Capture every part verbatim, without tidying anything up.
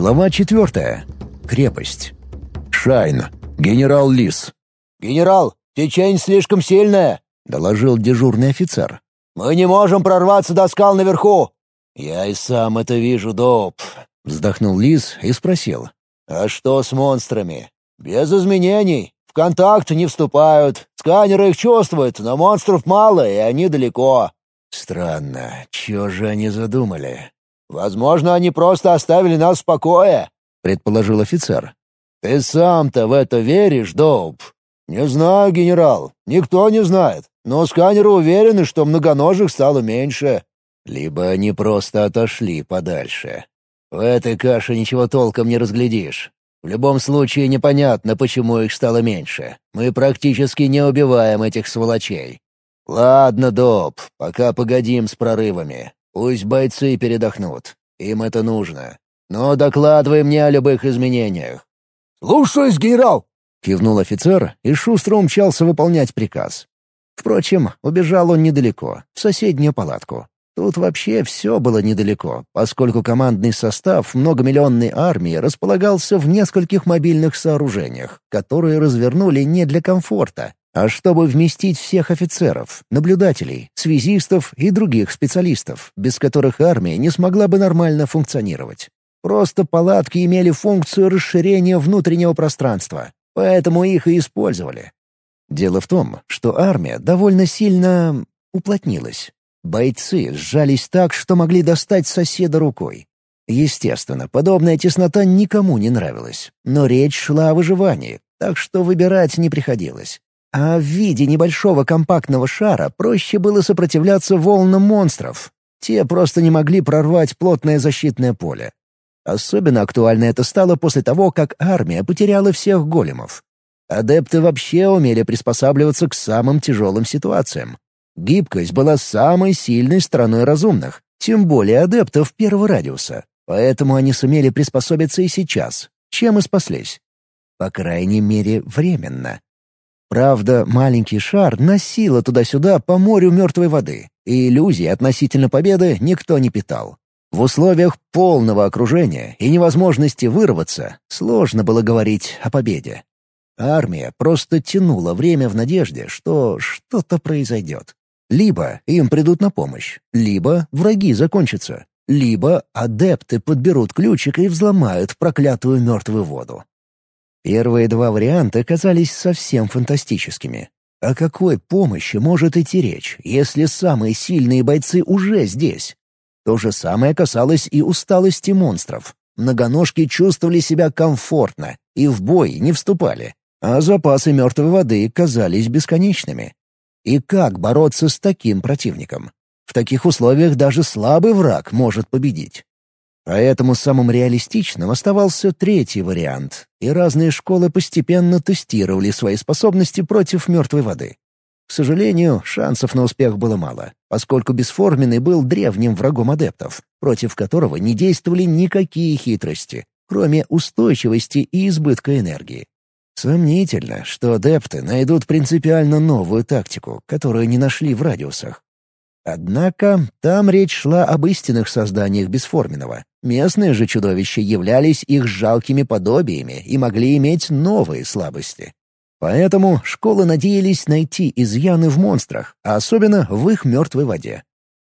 Глава четвертая. Крепость. «Шайн. Генерал Лис». «Генерал, течение слишком сильное», — доложил дежурный офицер. «Мы не можем прорваться до скал наверху». «Я и сам это вижу, Доп», — вздохнул Лис и спросил. «А что с монстрами?» «Без изменений. В контакт не вступают. Сканеры их чувствуют, но монстров мало, и они далеко». «Странно. Чего же они задумали?» «Возможно, они просто оставили нас в покое», — предположил офицер. «Ты сам-то в это веришь, Доуп?» «Не знаю, генерал. Никто не знает. Но сканеры уверены, что многоножек стало меньше». «Либо они просто отошли подальше. В этой каше ничего толком не разглядишь. В любом случае непонятно, почему их стало меньше. Мы практически не убиваем этих сволочей. Ладно, Доп, пока погодим с прорывами. Пусть бойцы передохнут. Им это нужно. Но докладывай мне о любых изменениях». «Слушаюсь, генерал!» — кивнул офицер и шустро умчался выполнять приказ. Впрочем, убежал он недалеко, в соседнюю палатку. Тут вообще все было недалеко, поскольку командный состав многомиллионной армии располагался в нескольких мобильных сооружениях, которые развернули не для комфорта, а чтобы вместить всех офицеров, наблюдателей, связистов и других специалистов, без которых армия не смогла бы нормально функционировать. Просто палатки имели функцию расширения внутреннего пространства, поэтому их и использовали. Дело в том, что армия довольно сильно уплотнилась. Бойцы сжались так, что могли достать соседа рукой. Естественно, подобная теснота никому не нравилась, но речь шла о выживании, так что выбирать не приходилось. А в виде небольшого компактного шара проще было сопротивляться волнам монстров. Те просто не могли прорвать плотное защитное поле. Особенно актуально это стало после того, как армия потеряла всех големов. Адепты вообще умели приспосабливаться к самым тяжелым ситуациям. Гибкость была самой сильной стороной разумных, тем более адептов первого радиуса. Поэтому они сумели приспособиться и сейчас, чем и спаслись. По крайней мере, временно. Правда, маленький шар носило туда-сюда по морю мертвой воды, и иллюзий относительно победы никто не питал. В условиях полного окружения и невозможности вырваться сложно было говорить о победе. Армия просто тянула время в надежде, что что-то произойдет. Либо им придут на помощь, либо враги закончатся, либо адепты подберут ключик и взломают проклятую мертвую воду. Первые два варианта казались совсем фантастическими. О какой помощи может идти речь, если самые сильные бойцы уже здесь? То же самое касалось и усталости монстров. Многоножки чувствовали себя комфортно и в бой не вступали, а запасы мертвой воды казались бесконечными. И как бороться с таким противником? В таких условиях даже слабый враг может победить. Поэтому самым реалистичным оставался третий вариант, и разные школы постепенно тестировали свои способности против мертвой воды. К сожалению, шансов на успех было мало, поскольку Бесформенный был древним врагом адептов, против которого не действовали никакие хитрости, кроме устойчивости и избытка энергии. Сомнительно, что адепты найдут принципиально новую тактику, которую не нашли в радиусах. Однако там речь шла об истинных созданиях Бесформенного. Местные же чудовища являлись их жалкими подобиями и могли иметь новые слабости. Поэтому школы надеялись найти изъяны в монстрах, а особенно в их мертвой воде.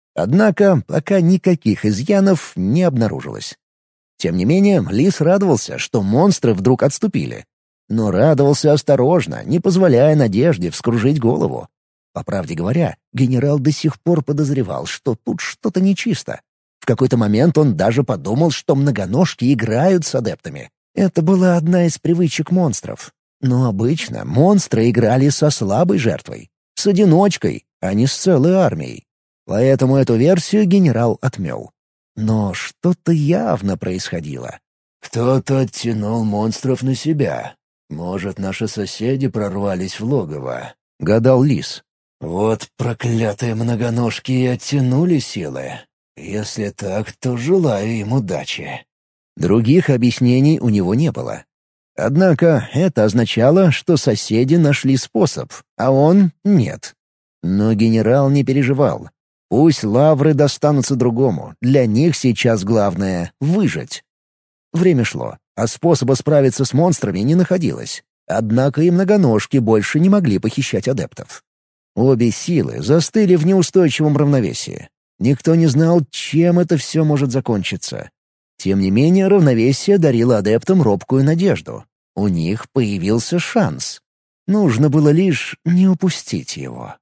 Однако пока никаких изъянов не обнаружилось. Тем не менее, Лис радовался, что монстры вдруг отступили. Но радовался осторожно, не позволяя надежде вскружить голову. По правде говоря, генерал до сих пор подозревал, что тут что-то нечисто. В какой-то момент он даже подумал, что многоножки играют с адептами. Это была одна из привычек монстров. Но обычно монстры играли со слабой жертвой, с одиночкой, а не с целой армией. Поэтому эту версию генерал отмел. Но что-то явно происходило. «Кто-то оттянул монстров на себя. Может, наши соседи прорвались в логово», — гадал Лис. «Вот проклятые многоножки и оттянули силы. Если так, то желаю им удачи». Других объяснений у него не было. Однако это означало, что соседи нашли способ, а он — нет. Но генерал не переживал. Пусть лавры достанутся другому, для них сейчас главное — выжить. Время шло, а способа справиться с монстрами не находилось. Однако и многоножки больше не могли похищать адептов. Обе силы застыли в неустойчивом равновесии. Никто не знал, чем это все может закончиться. Тем не менее, равновесие дарило адептам робкую надежду. У них появился шанс. Нужно было лишь не упустить его.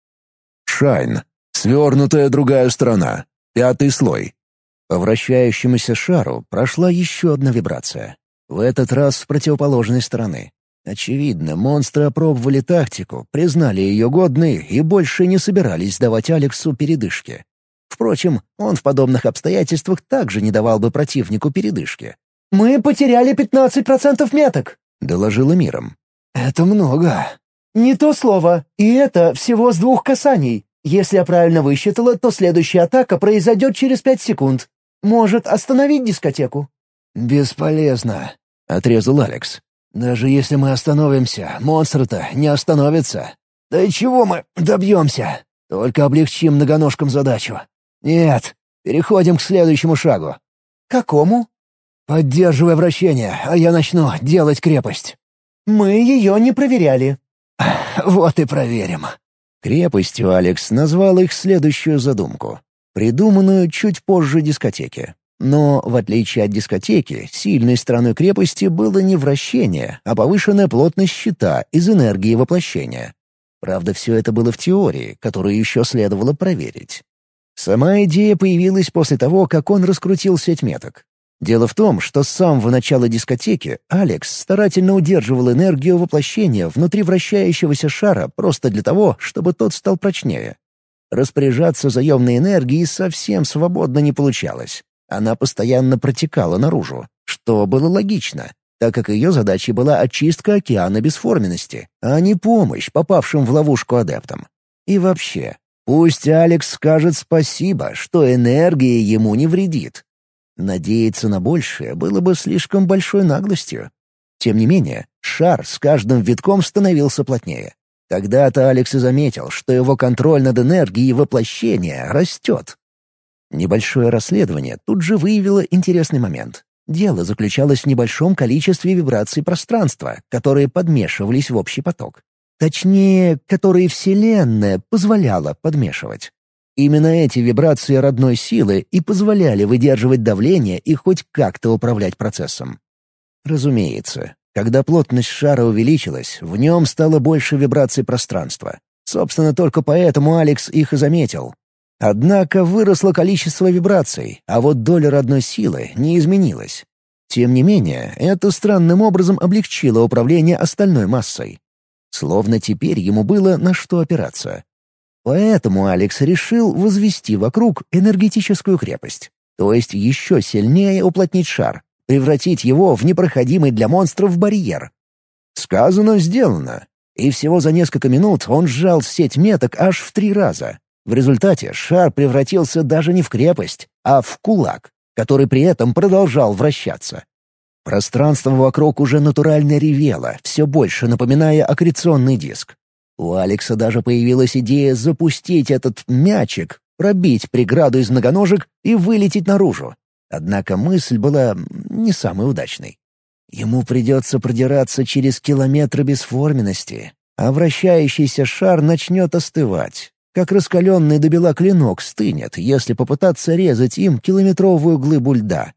Шайн. Свернутая другая сторона. Пятый слой. По вращающемуся шару прошла еще одна вибрация. В этот раз с противоположной стороны. Очевидно, монстры опробовали тактику, признали ее годной и больше не собирались давать Алексу передышки. Впрочем, он в подобных обстоятельствах также не давал бы противнику передышки. «Мы потеряли пятнадцать процентов меток», — доложила Миром. «Это много». «Не то слово. И это всего с двух касаний. Если я правильно высчитала, то следующая атака произойдет через пять секунд. Может, остановить дискотеку?» «Бесполезно», — отрезал Алекс. «Даже если мы остановимся, монстры-то не остановятся. Да и чего мы добьемся? Только облегчим многоножкам задачу. Нет, переходим к следующему шагу». «Какому?» «Поддерживай вращение, а я начну делать крепость». «Мы ее не проверяли». «Вот и проверим». Крепостью Алекс назвал их следующую задумку, придуманную чуть позже дискотеки. Но, в отличие от дискотеки, сильной стороной крепости было не вращение, а повышенная плотность щита из энергии воплощения. Правда, все это было в теории, которую еще следовало проверить. Сама идея появилась после того, как он раскрутил сеть меток. Дело в том, что с самого начала дискотеки Алекс старательно удерживал энергию воплощения внутри вращающегося шара просто для того, чтобы тот стал прочнее. Распоряжаться заемной энергией совсем свободно не получалось. Она постоянно протекала наружу, что было логично, так как ее задачей была очистка океана бесформенности, а не помощь попавшим в ловушку адептам. И вообще, пусть Алекс скажет спасибо, что энергия ему не вредит. Надеяться на большее было бы слишком большой наглостью. Тем не менее, шар с каждым витком становился плотнее. Тогда-то Алекс и заметил, что его контроль над энергией воплощения растет. Небольшое расследование тут же выявило интересный момент. Дело заключалось в небольшом количестве вибраций пространства, которые подмешивались в общий поток. Точнее, которые Вселенная позволяла подмешивать. Именно эти вибрации родной силы и позволяли выдерживать давление и хоть как-то управлять процессом. Разумеется, когда плотность шара увеличилась, в нем стало больше вибраций пространства. Собственно, только поэтому Алекс их и заметил. Однако выросло количество вибраций, а вот доля родной силы не изменилась. Тем не менее, это странным образом облегчило управление остальной массой. Словно теперь ему было на что опираться. Поэтому Алекс решил возвести вокруг энергетическую крепость, то есть еще сильнее уплотнить шар, превратить его в непроходимый для монстров барьер. Сказано, сделано. И всего за несколько минут он сжал сеть меток аж в три раза. В результате шар превратился даже не в крепость, а в кулак, который при этом продолжал вращаться. Пространство вокруг уже натурально ревело, все больше напоминая аккреционный диск. У Алекса даже появилась идея запустить этот мячик, пробить преграду из многоножек и вылететь наружу. Однако мысль была не самой удачной. Ему придется продираться через километры бесформенности, а вращающийся шар начнет остывать. Как раскаленный до бела клинок стынет, если попытаться резать им километровую глыбу льда.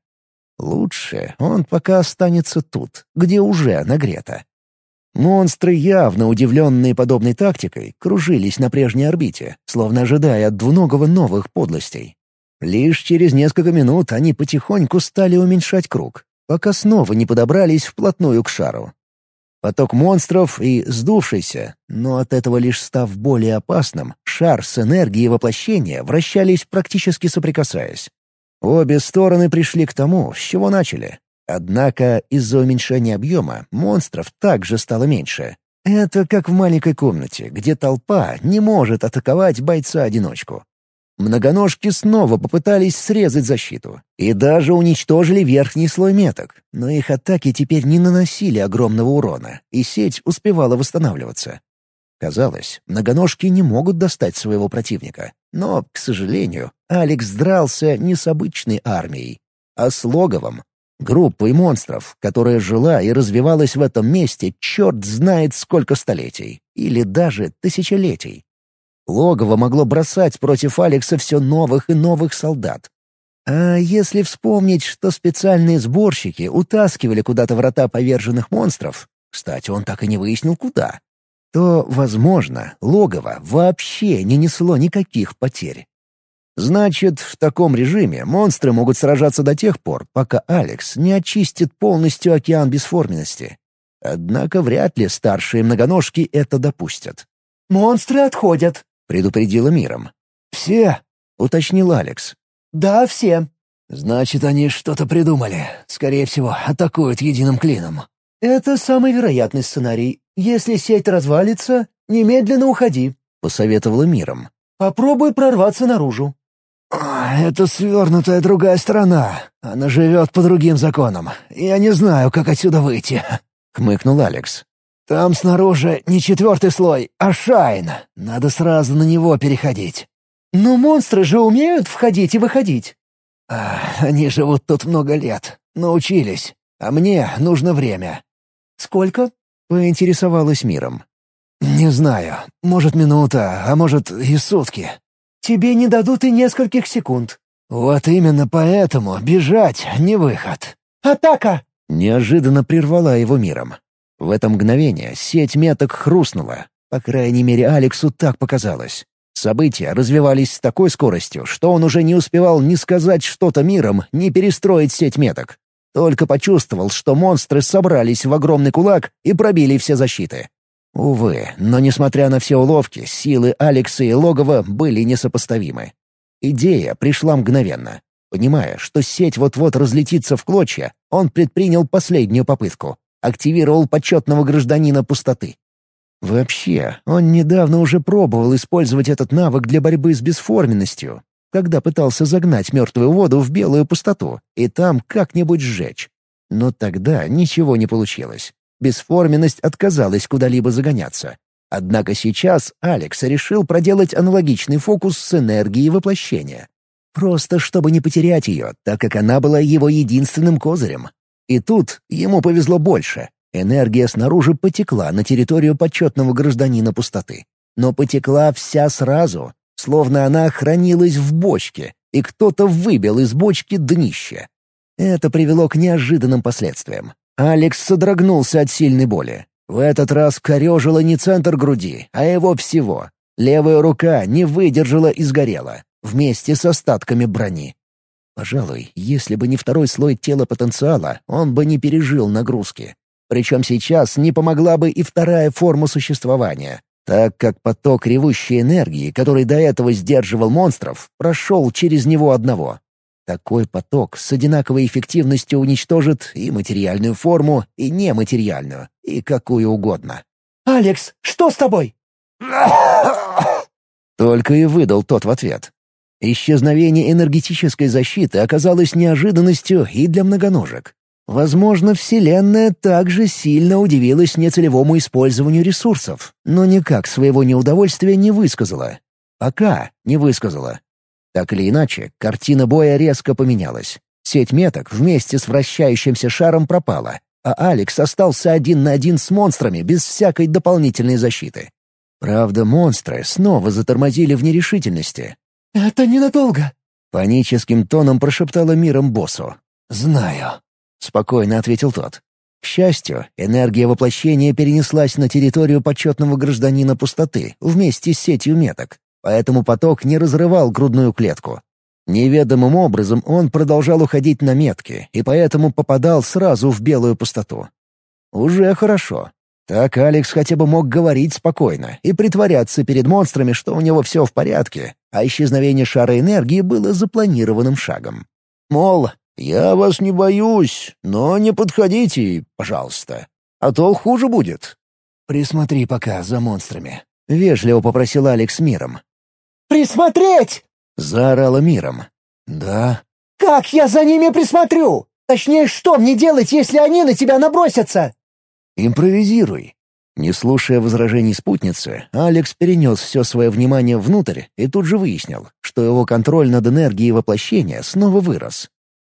Лучше он пока останется тут, где уже нагрето. Монстры, явно удивленные подобной тактикой, кружились на прежней орбите, словно ожидая от двуногого новых подлостей. Лишь через несколько минут они потихоньку стали уменьшать круг, пока снова не подобрались вплотную к шару. Поток монстров и сдувшийся, но от этого лишь став более опасным, шар с энергией воплощения вращались практически соприкасаясь. Обе стороны пришли к тому, с чего начали. Однако из-за уменьшения объема монстров также стало меньше. Это как в маленькой комнате, где толпа не может атаковать бойца-одиночку. Многоножки снова попытались срезать защиту и даже уничтожили верхний слой меток, но их атаки теперь не наносили огромного урона, и сеть успевала восстанавливаться. Казалось, многоножки не могут достать своего противника, но, к сожалению, Алекс дрался не с обычной армией, а с логовом. Группой монстров, которая жила и развивалась в этом месте черт знает сколько столетий, или даже тысячелетий. Логово могло бросать против Алекса все новых и новых солдат. А если вспомнить, что специальные сборщики утаскивали куда-то врата поверженных монстров, кстати, он так и не выяснил, куда, то, возможно, логово вообще не несло никаких потерь. Значит, в таком режиме монстры могут сражаться до тех пор, пока Алекс не очистит полностью океан бесформенности. Однако вряд ли старшие многоножки это допустят. «Монстры отходят», — предупредила Миром. «Все?» — уточнил Алекс. «Да, все». «Значит, они что-то придумали. Скорее всего, атакуют единым клином». «Это самый вероятный сценарий. Если сеть развалится, немедленно уходи», — посоветовала Миром. «Попробуй прорваться наружу». «Это свернутая другая сторона. Она живет по другим законам. Я не знаю, как отсюда выйти», — хмыкнул Алекс. «Там снаружи не четвертый слой, а шайн. Надо сразу на него переходить». «Но монстры же умеют входить и выходить». «Они живут тут много лет. Научились. А мне нужно время». «Сколько?» — поинтересовалась Миром. «Не знаю. Может, минута, а может и сутки». «Тебе не дадут и нескольких секунд». «Вот именно поэтому бежать не выход». «Атака!» — неожиданно прервала его Миром. В это мгновение сеть меток хрустнула. По крайней мере, Алексу так показалось. События развивались с такой скоростью, что он уже не успевал ни сказать что-то Миром, ни перестроить сеть меток. Только почувствовал, что монстры собрались в огромный кулак и пробили все защиты. Увы, но несмотря на все уловки, силы Алекса и Логова были несопоставимы. Идея пришла мгновенно. Понимая, что сеть вот-вот разлетится в клочья, он предпринял последнюю попытку. Активировал почетного гражданина пустоты. Вообще, он недавно уже пробовал использовать этот навык для борьбы с бесформенностью, когда пытался загнать мертвую воду в белую пустоту и там как-нибудь сжечь. Но тогда ничего не получилось. Бесформенность отказалась куда-либо загоняться. Однако сейчас Алекс решил проделать аналогичный фокус с энергией воплощения. Просто чтобы не потерять ее, так как она была его единственным козырем. И тут ему повезло больше. Энергия снаружи потекла на территорию почетного гражданина пустоты. Но потекла вся сразу, словно она хранилась в бочке, и кто-то выбил из бочки днище. Это привело к неожиданным последствиям. Алекс содрогнулся от сильной боли. В этот раз корёжило не центр груди, а его всего. Левая рука не выдержала и сгорела, вместе с остатками брони. Пожалуй, если бы не второй слой тела потенциала, он бы не пережил нагрузки. Причем сейчас не помогла бы и вторая форма существования, так как поток ревущей энергии, который до этого сдерживал монстров, прошел через него одного. Такой поток с одинаковой эффективностью уничтожит и материальную форму, и нематериальную, и какую угодно. «Алекс, что с тобой?» Только и выдал тот в ответ. Исчезновение энергетической защиты оказалось неожиданностью и для многоножек. Возможно, Вселенная также сильно удивилась нецелевому использованию ресурсов, но никак своего неудовольствия не высказала. Пока не высказала. Так или иначе, картина боя резко поменялась. Сеть меток вместе с вращающимся шаром пропала, а Алекс остался один на один с монстрами без всякой дополнительной защиты. Правда, монстры снова затормозили в нерешительности. «Это ненадолго», — паническим тоном прошептала Миром боссу. «Знаю», — спокойно ответил тот. К счастью, энергия воплощения перенеслась на территорию почетного гражданина пустоты вместе с сетью меток, поэтому поток не разрывал грудную клетку. Неведомым образом он продолжал уходить на метки и поэтому попадал сразу в белую пустоту. Уже хорошо. Так Алекс хотя бы мог говорить спокойно и притворяться перед монстрами, что у него все в порядке, а исчезновение шара энергии было запланированным шагом. Мол, «Я вас не боюсь, но не подходите, пожалуйста, а то хуже будет». «Присмотри пока за монстрами», — вежливо попросил Алекс Миром. «Присмотреть!» — заорала Миром. «Да». «Как я за ними присмотрю? Точнее, что мне делать, если они на тебя набросятся?» «Импровизируй». Не слушая возражений спутницы, Алекс перенес все свое внимание внутрь и тут же выяснил, что его контроль над энергией воплощения снова вырос.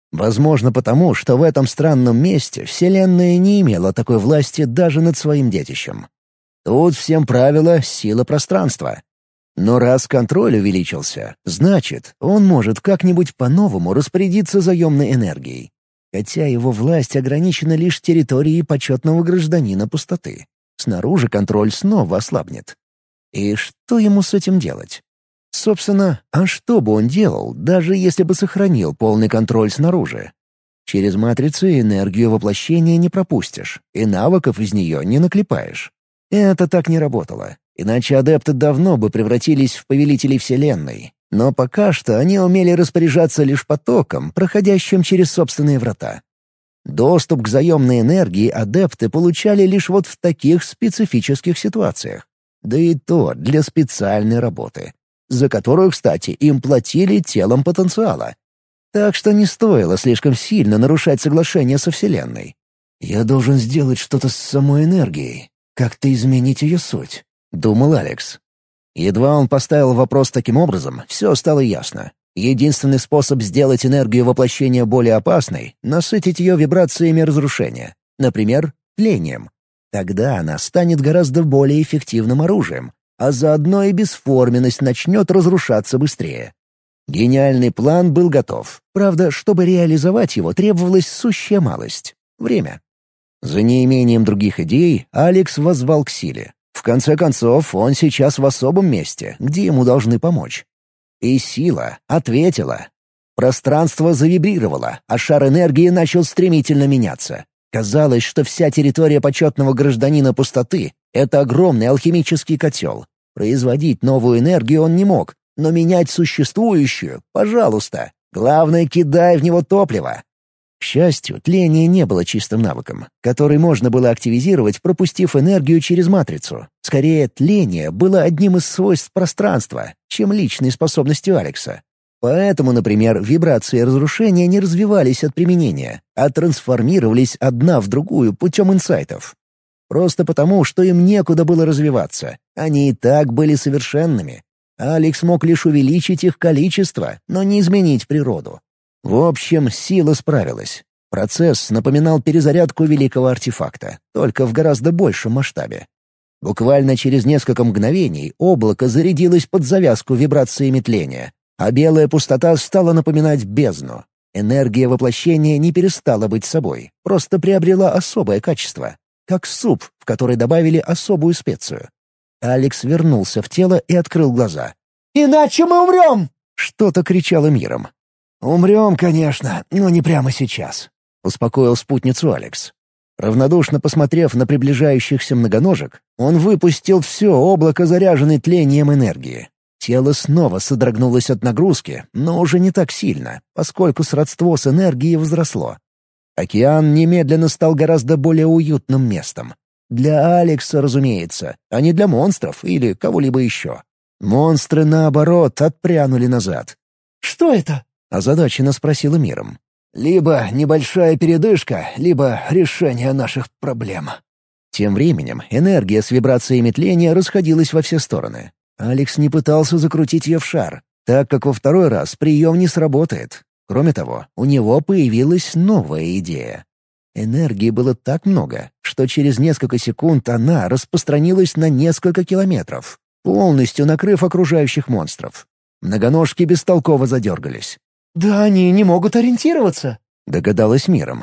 Возможно, потому, что в этом странном месте Вселенная не имела такой власти даже над своим детищем. Тут всем правило сила пространства. Но раз контроль увеличился, значит, он может как-нибудь по-новому распорядиться заемной энергией. Хотя его власть ограничена лишь территорией почетного гражданина пустоты. Снаружи контроль снова ослабнет. И что ему с этим делать? Собственно, а что бы он делал, даже если бы сохранил полный контроль снаружи? Через матрицы энергию воплощения не пропустишь, и навыков из нее не наклепаешь. Это так не работало, иначе адепты давно бы превратились в повелителей Вселенной. Но пока что они умели распоряжаться лишь потоком, проходящим через собственные врата. Доступ к заемной энергии адепты получали лишь вот в таких специфических ситуациях. Да и то для специальной работы, за которую, кстати, им платили телом потенциала. Так что не стоило слишком сильно нарушать соглашение со Вселенной. «Я должен сделать что-то с самой энергией, как-то изменить ее суть», — думал Алекс. Едва он поставил вопрос таким образом, все стало ясно. Единственный способ сделать энергию воплощения более опасной — насытить ее вибрациями разрушения, например, тлением. Тогда она станет гораздо более эффективным оружием, а заодно и бесформенность начнет разрушаться быстрее. Гениальный план был готов. Правда, чтобы реализовать его, требовалась сущая малость — время. За неимением других идей Алекс воззвал к силе. В конце концов, он сейчас в особом месте, где ему должны помочь. И сила ответила. Пространство завибрировало, а шар энергии начал стремительно меняться. Казалось, что вся территория почетного гражданина пустоты — это огромный алхимический котел. Производить новую энергию он не мог, но менять существующую — пожалуйста. Главное, кидай в него топливо. К счастью, тление не было чистым навыком, который можно было активизировать, пропустив энергию через матрицу. Скорее, тление было одним из свойств пространства, чем личной способностью Алекса. Поэтому, например, вибрации разрушения не развивались от применения, а трансформировались одна в другую путем инсайтов. Просто потому, что им некуда было развиваться. Они и так были совершенными. Алекс мог лишь увеличить их количество, но не изменить природу. В общем, сила справилась. Процесс напоминал перезарядку великого артефакта, только в гораздо большем масштабе. Буквально через несколько мгновений облако зарядилось под завязку вибрациями тления, а белая пустота стала напоминать бездну. Энергия воплощения не перестала быть собой, просто приобрела особое качество, как суп, в который добавили особую специю. Алекс вернулся в тело и открыл глаза. «Иначе мы умрем!» — что-то кричало миром. «Умрем, конечно, но не прямо сейчас», — успокоил спутницу Алекс. Равнодушно посмотрев на приближающихся многоножек, он выпустил все облако заряженной тлением энергии. Тело снова содрогнулось от нагрузки, но уже не так сильно, поскольку сродство с энергией возросло. Океан немедленно стал гораздо более уютным местом. Для Алекса, разумеется, а не для монстров или кого-либо еще. Монстры, наоборот, отпрянули назад. «Что это?» — озадаченно спросила миром. «Либо небольшая передышка, либо решение наших проблем». Тем временем энергия с вибрациями тления расходилась во все стороны. Алекс не пытался закрутить ее в шар, так как во второй раз прием не сработает. Кроме того, у него появилась новая идея. Энергии было так много, что через несколько секунд она распространилась на несколько километров, полностью накрыв окружающих монстров. Многоножки бестолково задергались. «Да они не могут ориентироваться», — догадалась миром.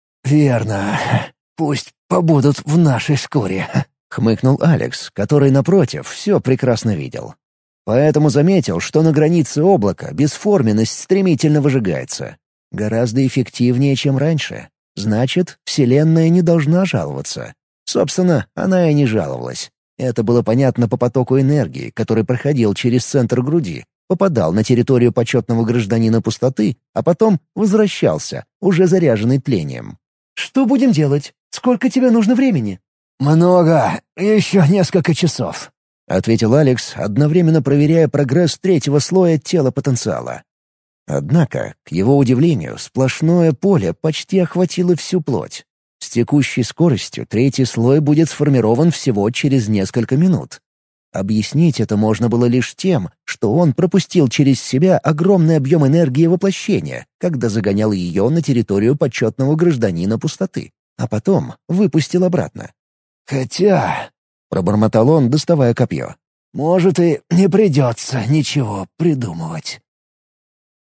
«Верно. Пусть побудут в нашей шкуре», — хмыкнул Алекс, который, напротив, все прекрасно видел. Поэтому заметил, что на границе облака бесформенность стремительно выжигается. Гораздо эффективнее, чем раньше. Значит, Вселенная не должна жаловаться. Собственно, она и не жаловалась. Это было понятно по потоку энергии, который проходил через центр груди, попадал на территорию почетного гражданина пустоты, а потом возвращался, уже заряженный тлением. «Что будем делать? Сколько тебе нужно времени?» «Много. Еще несколько часов», — ответил Алекс, одновременно проверяя прогресс третьего слоя тела потенциала. Однако, к его удивлению, сплошное поле почти охватило всю плоть. С текущей скоростью третий слой будет сформирован всего через несколько минут. Объяснить это можно было лишь тем, что он пропустил через себя огромный объем энергии воплощения, когда загонял ее на территорию почетного гражданина пустоты, а потом выпустил обратно. «Хотя...» — пробормотал он, доставая копье. «Может, и не придется ничего придумывать».